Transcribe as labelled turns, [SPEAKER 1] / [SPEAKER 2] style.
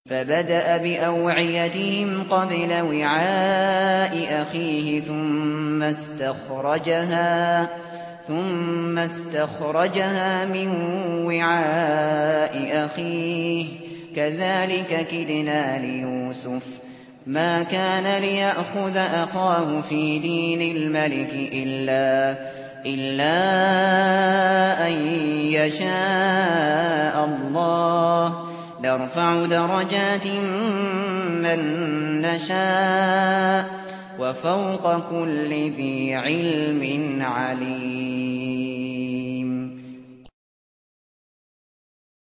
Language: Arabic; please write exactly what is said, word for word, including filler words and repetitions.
[SPEAKER 1] فبدأ بأوعيتهم قبل وعاء أخيه ثم استخرجها ثم استخرجها من وعاء أخيه كذلك كدنا ليوسف ما كان ليأخذ أخاه في دين الملك إلا إلا أن يشاء الله نرفع درجات من نشاء وفوق كل ذي علم عليم.